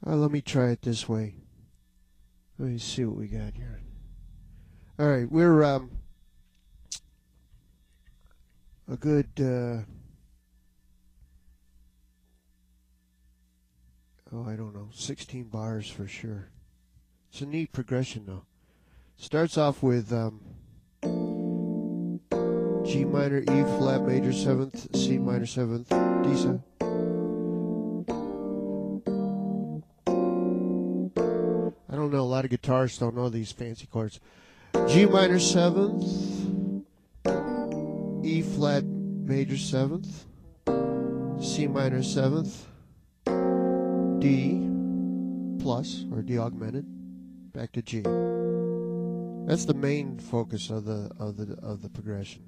Let me try it this way. Let me see what we got here. All right, we're a good I don't know, 16 bars for sure. It's a neat progression though. Starts off with G minor, E flat major 7th, C minor 7th, D 7. I don't know, a lot of guitarists don't know these fancy chords. G minor 7th, E flat major 7th, C minor 7th, D plus or D augmented, back to G. That's the main focus of the progression.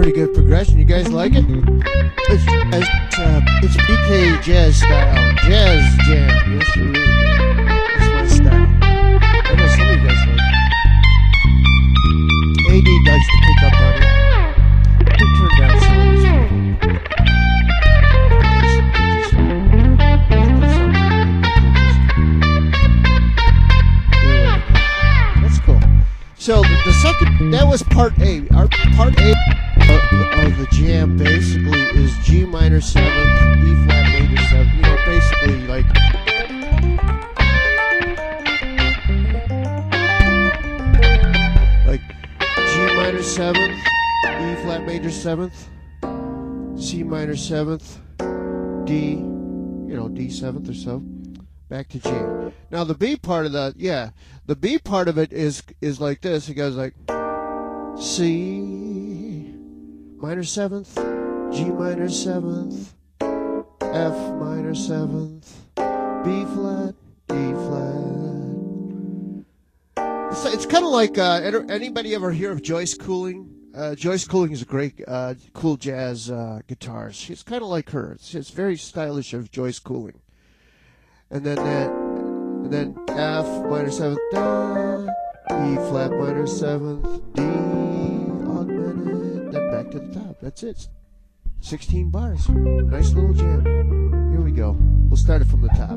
pretty good progression. You guys like it? It's BK jazz style. Jazz jam. Yes, it really is. That's my style. I know some of you guys like it. AD likes to pick up on it. Let me turn down some of these people. That's cool. So the second, that was part A. Our part A of the jam basically is G minor 7th, E flat major 7th. You know, basically like G minor 7th, E flat major 7th, C minor 7th, D, you know, D 7th or so, back to G. Now the B part of the B part of it is like this. It goes like C minor 7th, G minor 7th, F minor 7th, B flat, E flat. It's kind of like, anybody ever hear of Joyce Cooling? Joyce Cooling is a great, cool jazz guitarist. She's kind of like her. It's very stylish of Joyce Cooling. And then F minor 7th, da, E flat minor 7th, D augmented, then back to the top. That's it. 16 bars. Nice little jam. Here we go. We'll start it from the top.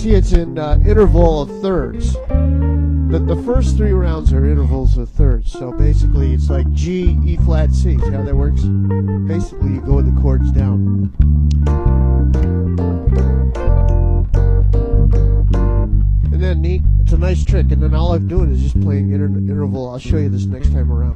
See, it's in interval of thirds. The first 3 rounds are intervals of thirds. So basically, it's like G, E flat, C. See how that works? Basically, you go with the chords down. And then it's a nice trick. And then all I'm doing is just playing interval. I'll show you this next time around.